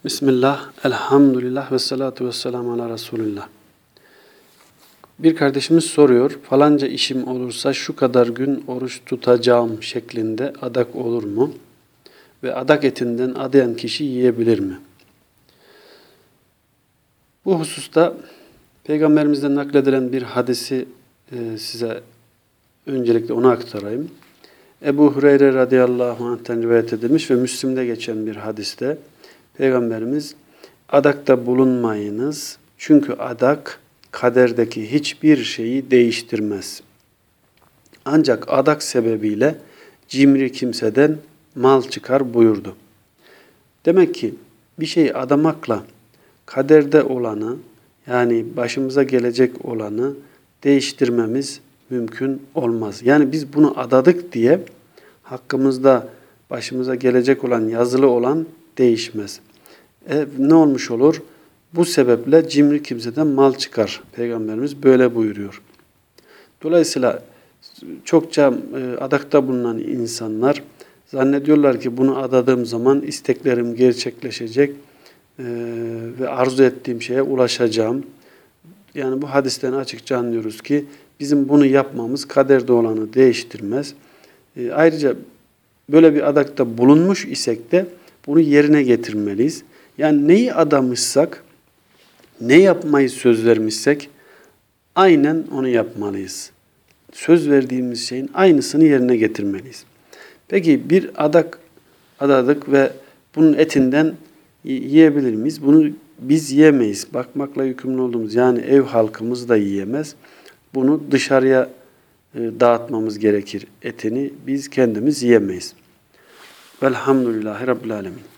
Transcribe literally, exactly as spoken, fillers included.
Bismillah, elhamdülillah ve salatu ve selamu ala Resulillah. Bir kardeşimiz soruyor, falanca işim olursa şu kadar gün oruç tutacağım şeklinde adak olur mu? Ve adak etinden adayan kişi yiyebilir mi? Bu hususta Peygamberimizden nakledilen bir hadisi e, size öncelikle onu aktarayım. Ebu Hureyre radıyallahu anh'ten rivayet edilmiş ve Müslim'de geçen bir hadiste Peygamberimiz adakta bulunmayınız çünkü adak kaderdeki hiçbir şeyi değiştirmez. Ancak adak sebebiyle cimri kimseden mal çıkar buyurdu. Demek ki bir şeyi adamakla kaderde olanı yani başımıza gelecek olanı değiştirmemiz mümkün olmaz. Yani biz bunu adadık diye hakkımızda başımıza gelecek olan yazılı olan değişmez. E, ne olmuş olur? Bu sebeple cimri kimseden mal çıkar. Peygamberimiz böyle buyuruyor. Dolayısıyla çokça e, adakta bulunan insanlar zannediyorlar ki bunu adadığım zaman isteklerim gerçekleşecek e, ve arzu ettiğim şeye ulaşacağım. Yani bu hadisten açıkça anlıyoruz ki bizim bunu yapmamız kaderde olanı değiştirmez. E, ayrıca böyle bir adakta bulunmuş isek de bunu yerine getirmeliyiz. Yani neyi adamışsak, ne yapmayı söz vermişsek aynen onu yapmalıyız. Söz verdiğimiz şeyin aynısını yerine getirmeliyiz. Peki bir adak adadık ve bunun etinden yiyebilir miyiz? Bunu biz yiyemeyiz. Bakmakla yükümlü olduğumuz yani ev halkımız da yiyemez. Bunu dışarıya dağıtmamız gerekir etini. Biz kendimiz yiyemeyiz. Velhamdülillahi Rabbil Alemin.